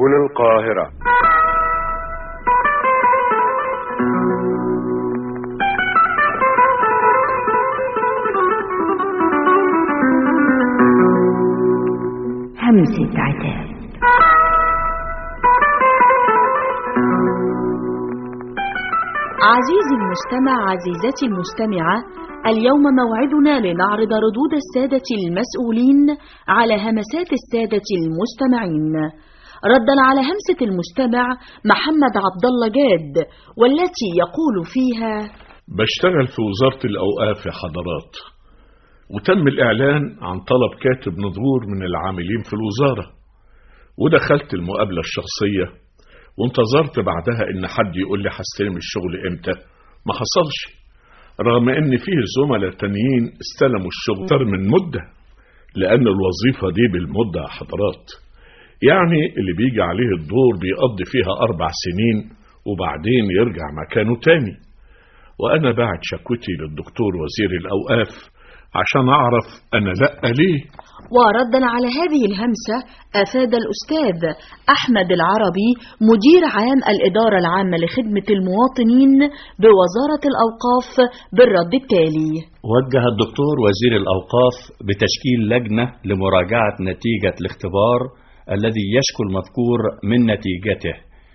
سبل القاهرة. همسة عتاب. عزيزي المستمع، عزيزتي المستمعة، اليوم موعدنا لنعرض ردود السادة المسؤولين على همسات السادة المستمعين. ردا على همسة المستمع محمد عبد الله جاد، والتي يقول فيها: بشتغل في وزارة الأوقاف يا حضرات، وتم الإعلان عن طلب كاتب نظور من العاملين في الوزارة، ودخلت المقابلة الشخصية وانتظرت بعدها إن حد يقول لي هستلم الشغل إمتى. ما حصلش، رغم إن فيه زملاء تانيين استلموا الشغل أكتر من مدة، لأن الوظيفة دي بالمدة يا حضرات. يعني اللي بيجي عليه الدور بيقضي فيها 4 سنين وبعدين يرجع مكانه تاني. وأنا بعت شكوتي للدكتور وزير الأوقاف عشان أعرف أنا لأ ليه. وردا على هذه الهمسة أفاد الأستاذ أحمد العربي مدير عام الإدارة العامة لخدمة المواطنين بوزارة الأوقاف بالرد التالي: وجه الدكتور وزير الأوقاف بتشكيل لجنة لمراجعة نتيجة الاختبار الذي يشكو المذكور من نتيجته،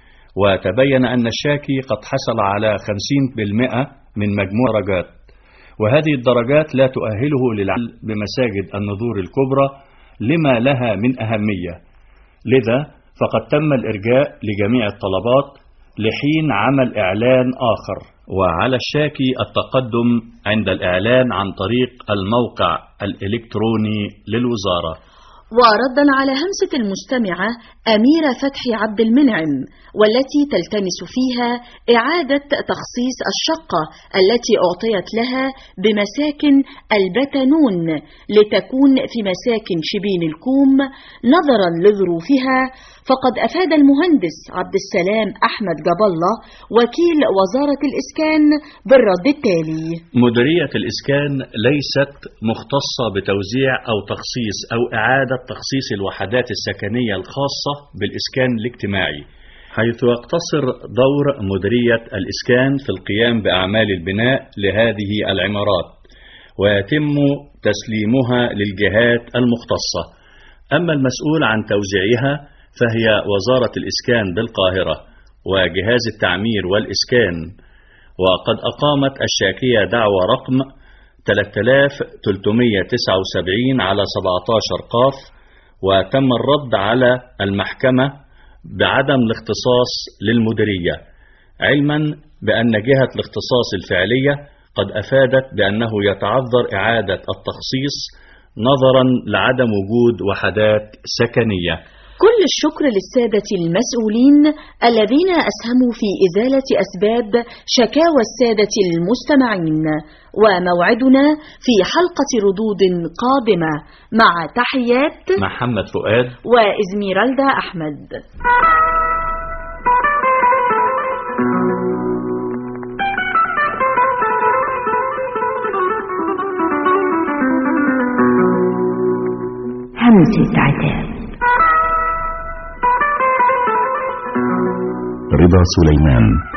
وتبين أن الشاكي قد حصل على 50% من مجموع درجات، وهذه الدرجات لا تؤهله للعمل بمساجد النذور الكبرى لما لها من أهمية. لذا فقد تم الإرجاء لجميع الطلبات لحين عمل إعلان آخر، وعلى الشاكي التقدم عند الإعلان عن طريق الموقع الإلكتروني للوزارة. وردا على همسة المستمعة أميرة فتحي عبد المنعم، والتي تلتمس فيها إعادة تخصيص الشقة التي أعطيت لها بمساكن البتنون لتكون في مساكن شبين الكوم نظرا لظروفها، فقد أفاد المهندس عبد السلام أحمد جاب الله وكيل وزارة الإسكان بالرد التالي: مديرية الإسكان ليست مختصة بتوزيع أو تخصيص أو إعادة تخصيص الوحدات السكنية الخاصة بالإسكان الاجتماعي، حيث يقتصر دور مديرية الإسكان في القيام بأعمال البناء لهذه العمارات، ويتم تسليمها للجهات المختصة. أما المسؤول عن توزيعها فهي وزارة الإسكان بالقاهرة وجهاز التعمير والإسكان. وقد أقامت الشاكية دعوى رقم 3379 على 17 قاف، وتم الرد على المحكمة بعدم الاختصاص للمديرية، علما بأن جهة الاختصاص الفعلية قد أفادت بأنه يتعذر إعادة التخصيص نظرا لعدم وجود وحدات سكنية. كل الشكر للسادة المسؤولين الذين أسهموا في إزالة أسباب شكاوى السادة المستمعين. وموعدنا في حلقة ردود قادمة، مع تحيات محمد فؤاد وإزميرالدا أحمد. همسة عتاب. رضا سليمان.